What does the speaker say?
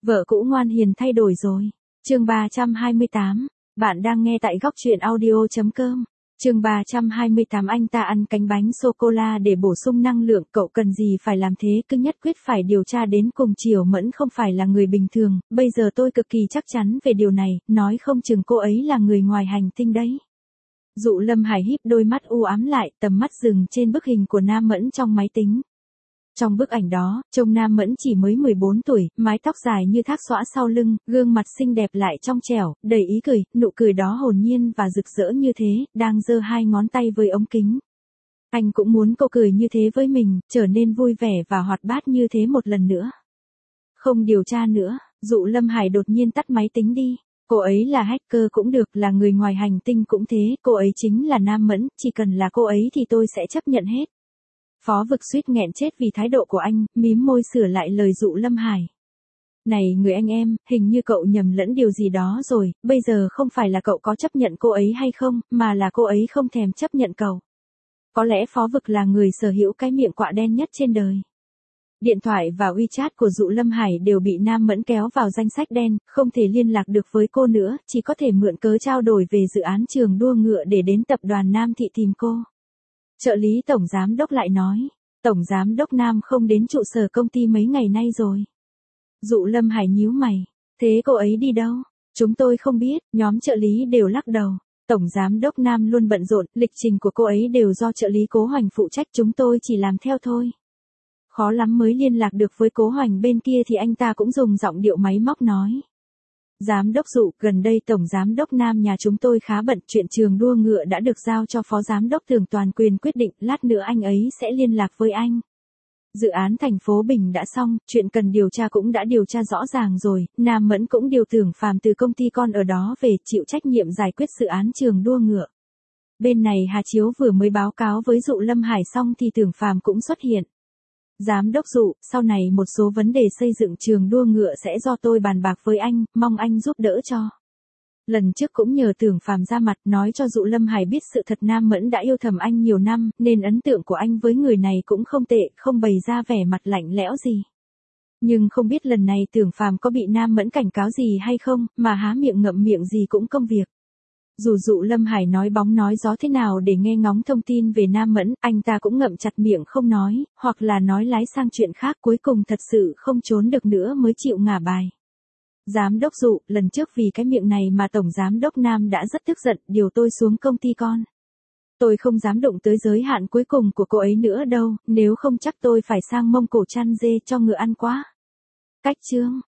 Vợ cũ ngoan hiền thay đổi rồi. Chương 328. Bạn đang nghe tại góc truyện audio.com. Chương 328. Anh ta ăn cánh bánh sô-cô-la để bổ sung năng lượng. Cậu cần gì phải làm thế, cứ nhất quyết phải điều tra đến cùng. Triều Mẫn không phải là người bình thường, bây giờ tôi cực kỳ chắc chắn về điều này, nói không chừng cô ấy là người ngoài hành tinh đấy. Dụ Lâm Hải híp đôi mắt u ám lại, tầm mắt dừng trên bức hình của Nam Mẫn trong máy tính. Trong bức ảnh đó, trông Nam Mẫn chỉ mới 14 tuổi, mái tóc dài như thác xõa sau lưng, gương mặt xinh đẹp lại trong trẻo, đầy ý cười, nụ cười đó hồn nhiên và rực rỡ như thế, đang giơ hai ngón tay với ống kính. Anh cũng muốn cô cười như thế với mình, trở nên vui vẻ và hoạt bát như thế một lần nữa. Không điều tra nữa, Dụ Lâm Hải đột nhiên tắt máy tính đi. Cô ấy là hacker cũng được, là người ngoài hành tinh cũng thế, cô ấy chính là Nam Mẫn, chỉ cần là cô ấy thì tôi sẽ chấp nhận hết. Phó Vực suýt nghẹn chết vì thái độ của anh, mím môi sửa lại lời Dụ Lâm Hải. Này người anh em, hình như cậu nhầm lẫn điều gì đó rồi, bây giờ không phải là cậu có chấp nhận cô ấy hay không, mà là cô ấy không thèm chấp nhận cậu. Có lẽ Phó Vực là người sở hữu cái miệng quạ đen nhất trên đời. Điện thoại và WeChat của Dụ Lâm Hải đều bị Nam Mẫn kéo vào danh sách đen, không thể liên lạc được với cô nữa, chỉ có thể mượn cớ trao đổi về dự án trường đua ngựa để đến tập đoàn Nam Thị tìm cô. Trợ lý tổng giám đốc lại nói, tổng giám đốc Nam không đến trụ sở công ty mấy ngày nay rồi. Dụ Lâm Hải nhíu mày, thế cô ấy đi đâu? Chúng tôi không biết, nhóm trợ lý đều lắc đầu. Tổng giám đốc Nam luôn bận rộn, lịch trình của cô ấy đều do trợ lý Cố Hoành phụ trách, chúng tôi chỉ làm theo thôi. Khó lắm mới liên lạc được với Cố Hoành bên kia thì anh ta cũng dùng giọng điệu máy móc nói. Giám đốc Dụ, gần đây tổng giám đốc Nam nhà chúng tôi khá bận, chuyện trường đua ngựa đã được giao cho phó giám đốc Tưởng toàn quyền quyết định, lát nữa anh ấy sẽ liên lạc với anh. Dự án thành phố Bình đã xong, chuyện cần điều tra cũng đã điều tra rõ ràng rồi, Nam Mẫn cũng điều Tưởng Phàm từ công ty con ở đó về chịu trách nhiệm giải quyết dự án trường đua ngựa. Bên này Hà Chiếu vừa mới báo cáo với Dụ Lâm Hải xong thì Tưởng Phàm cũng xuất hiện. Giám đốc Dụ, sau này một số vấn đề xây dựng trường đua ngựa sẽ do tôi bàn bạc với anh, mong anh giúp đỡ cho. Lần trước cũng nhờ Tưởng Phàm ra mặt nói cho Dụ Lâm Hải biết sự thật, Nam Mẫn đã yêu thầm anh nhiều năm, nên ấn tượng của anh với người này cũng không tệ, không bày ra vẻ mặt lạnh lẽo gì. Nhưng không biết lần này Tưởng Phàm có bị Nam Mẫn cảnh cáo gì hay không, mà há miệng ngậm miệng gì cũng công việc. Dù Dụ Lâm Hải nói bóng nói gió thế nào để nghe ngóng thông tin về Nam Mẫn, anh ta cũng ngậm chặt miệng không nói, hoặc là nói lái sang chuyện khác, cuối cùng thật sự không trốn được nữa mới chịu ngả bài. Giám đốc Dụ, lần trước vì cái miệng này mà tổng giám đốc Nam đã rất tức giận, điều tôi xuống công ty con. Tôi không dám đụng tới giới hạn cuối cùng của cô ấy nữa đâu, nếu không chắc tôi phải sang Mông Cổ chăn dê cho ngựa ăn quá. Cách chương